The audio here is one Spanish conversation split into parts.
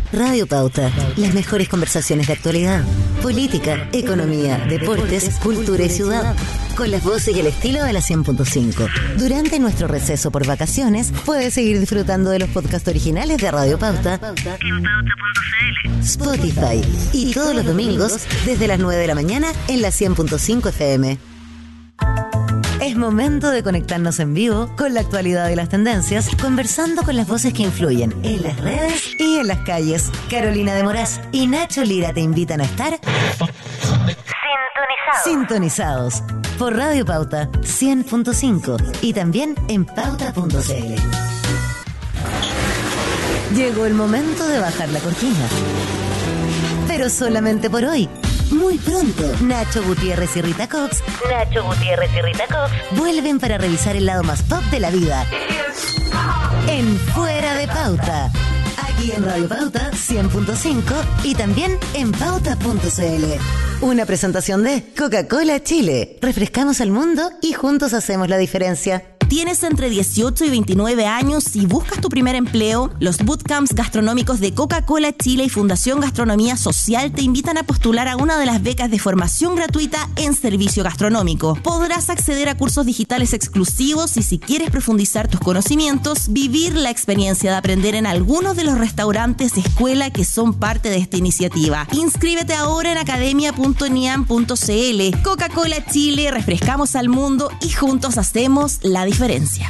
Radio Pauta, las mejores conversaciones de actualidad, política, economía, deportes, cultura y ciudad, con las voces y el estilo de la 100.5. Durante nuestro receso por vacaciones, puedes seguir disfrutando de los podcasts originales de Radio Pauta en pauta.cl, Spotify y todos los domingos desde las 9 de la mañana en la 100.5 FM. Es momento de conectarnos en vivo con la actualidad y las tendencias, conversando con las voces que influyen en las redes y en las calles. Carolina de Moraz y Nacho Lira te invitan a estar sintonizados por Radio Pauta 100.5 y también en pauta.cl. Llegó el momento de bajar la cortina, pero solamente por hoy. Muy pronto, Nacho Gutiérrez y Rita Cox vuelven para revisar el lado más pop de la vida en Fuera de Pauta, aquí en Radio Pauta 100.5 y también en pauta.cl. Una presentación de Coca-Cola Chile. Refrescamos al mundo y juntos hacemos la diferencia. ¿Tienes entre 18 y 29 años y buscas tu primer empleo? Los bootcamps gastronómicos de Coca-Cola Chile y Fundación Gastronomía Social te invitan a postular a una de las becas de formación gratuita en servicio gastronómico. Podrás acceder a cursos digitales exclusivos y si quieres profundizar tus conocimientos, vivir la experiencia de aprender en algunos de los restaurantes escuela que son parte de esta iniciativa. Inscríbete ahora en academia.niam.cl. Coca-Cola Chile, refrescamos al mundo y juntos hacemos la diferencia.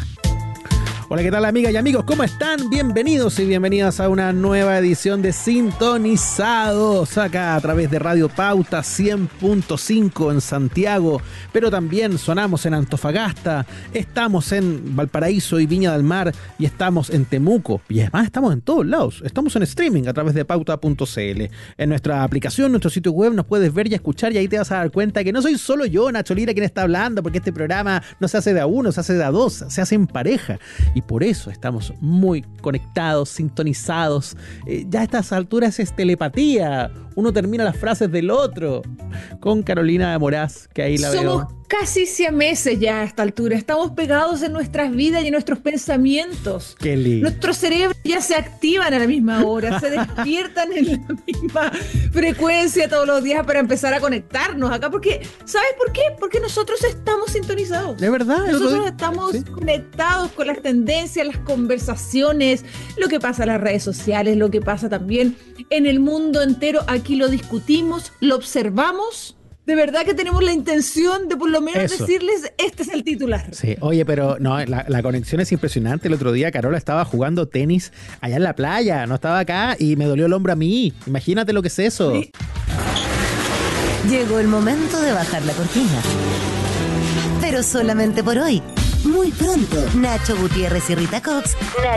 Hola, ¿qué tal, amigas y amigos? ¿Cómo están? Bienvenidos y bienvenidas a una nueva edición de Sintonizados, acá a través de Radio Pauta 100.5 en Santiago, pero también sonamos en Antofagasta, estamos en Valparaíso y Viña del Mar y estamos en Temuco y además estamos en todos lados, estamos en streaming a través de pauta.cl. En nuestra aplicación, nuestro sitio web, nos puedes ver y escuchar y ahí te vas a dar cuenta que no soy solo yo, Nacho Lira, quien está hablando, porque este programa no se hace de a uno, se hace de a dos, se hace en pareja. Y por eso estamos muy conectados, sintonizados. Ya a estas alturas es telepatía. Uno termina las frases del otro. Con Carolina de Moraz, que ahí la veo. Somos casi siameses ya a esta altura. Estamos pegados en nuestras vidas y en nuestros pensamientos. Qué lindo. Nuestros cerebros ya se activan a la misma hora, se despiertan en la misma frecuencia todos los días para empezar a conectarnos acá. Porque, ¿sabes por qué? Porque nosotros estamos sintonizados. De verdad. Nosotros estamos conectados con las tendencias, las conversaciones, lo que pasa en las redes sociales, lo que pasa también en el mundo entero. Aquí lo discutimos, lo observamos. De verdad que tenemos la intención de por lo menos decirles, este es el titular. Sí, oye, pero no, la conexión es impresionante. El otro día Carola estaba jugando tenis allá en la playa, no estaba acá y me dolió el hombro a mí. Imagínate lo que es eso. Sí. Llegó el momento de bajar la cortina, pero solamente por hoy. Muy pronto, Nacho Gutiérrez y Rita Cox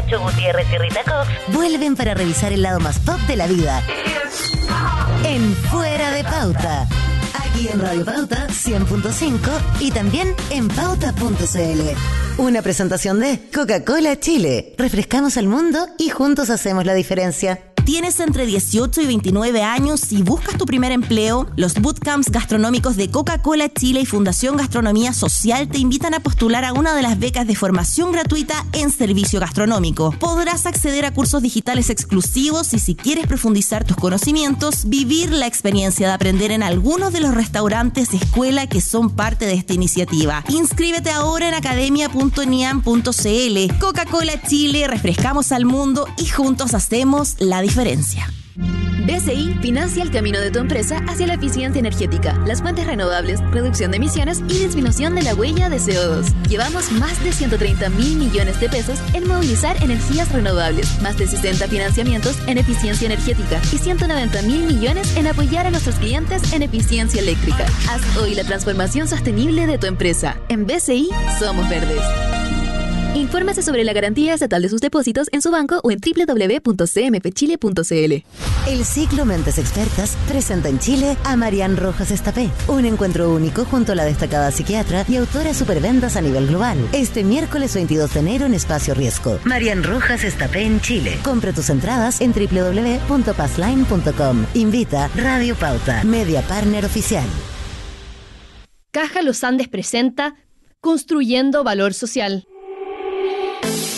vuelven para revisar el lado más pop de la vida en Fuera de Pauta, aquí en Radio Pauta 100.5 y también en pauta.cl. Una presentación de Coca-Cola Chile. Refrescamos al mundo y juntos hacemos la diferencia. ¿Tienes entre 18 y 29 años y buscas tu primer empleo? Los bootcamps gastronómicos de Coca-Cola Chile y Fundación Gastronomía Social te invitan a postular a una de las becas de formación gratuita en servicio gastronómico. Podrás acceder a cursos digitales exclusivos y si quieres profundizar tus conocimientos, vivir la experiencia de aprender en algunos de los restaurantes escuela que son parte de esta iniciativa. Inscríbete ahora en academia.niam.cl. Coca-Cola Chile, refrescamos al mundo y juntos hacemos la diferencia. BCI financia el camino de tu empresa hacia la eficiencia energética, las fuentes renovables, reducción de emisiones y disminución de la huella de CO2. Llevamos más de 130.000 millones de pesos en movilizar energías renovables, más de 60 financiamientos en eficiencia energética y 190.000 millones en apoyar a nuestros clientes en eficiencia eléctrica. Haz hoy la transformación sostenible de tu empresa. En BCI somos verdes. Infórmese sobre la garantía estatal de sus depósitos en su banco o en www.cmpchile.cl. El ciclo Mentes Expertas presenta en Chile a Marian Rojas Estapé, un encuentro único junto a la destacada psiquiatra y autora superventas a nivel global. Este miércoles 22 de enero en Espacio Riesgo. Marian Rojas Estapé en Chile. Compra tus entradas en www.passline.com. Invita Radio Pauta, media partner oficial. Caja Los Andes presenta Construyendo Valor Social.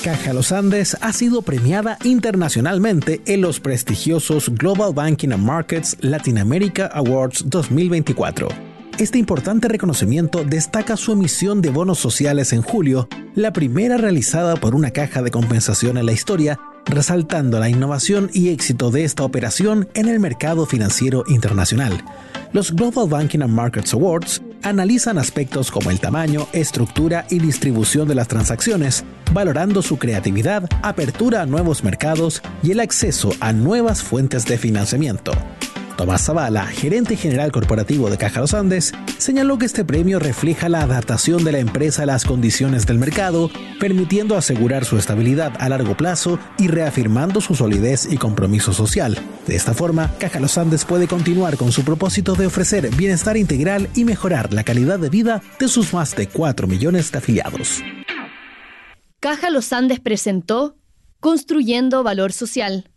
Caja Los Andes ha sido premiada internacionalmente en los prestigiosos Global Banking and Markets Latin America Awards 2024. Este importante reconocimiento destaca su emisión de bonos sociales en julio, la primera realizada por una caja de compensación en la historia, resaltando la innovación y éxito de esta operación en el mercado financiero internacional. Los Global Banking and Markets Awards analizan aspectos como el tamaño, estructura y distribución de las transacciones, valorando su creatividad, apertura a nuevos mercados y el acceso a nuevas fuentes de financiamiento. Tomás Zavala, gerente general corporativo de Caja Los Andes, señaló que este premio refleja la adaptación de la empresa a las condiciones del mercado, permitiendo asegurar su estabilidad a largo plazo y reafirmando su solidez y compromiso social. De esta forma, Caja Los Andes puede continuar con su propósito de ofrecer bienestar integral y mejorar la calidad de vida de sus más de 4 millones de afiliados. Caja Los Andes presentó Construyendo Valor Social.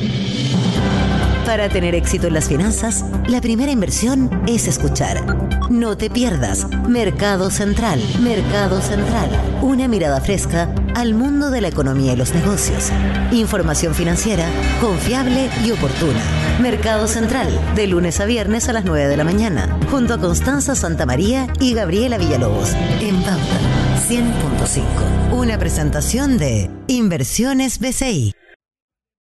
Para tener éxito en las finanzas, la primera inversión es escuchar. No te pierdas Mercado Central. Mercado Central. Una mirada fresca al mundo de la economía y los negocios. Información financiera confiable y oportuna. Mercado Central, de lunes a viernes a las 9 de la mañana, junto a Constanza Santamaría y Gabriela Villalobos, en Pauta 100.5. Una presentación de Inversiones BCI.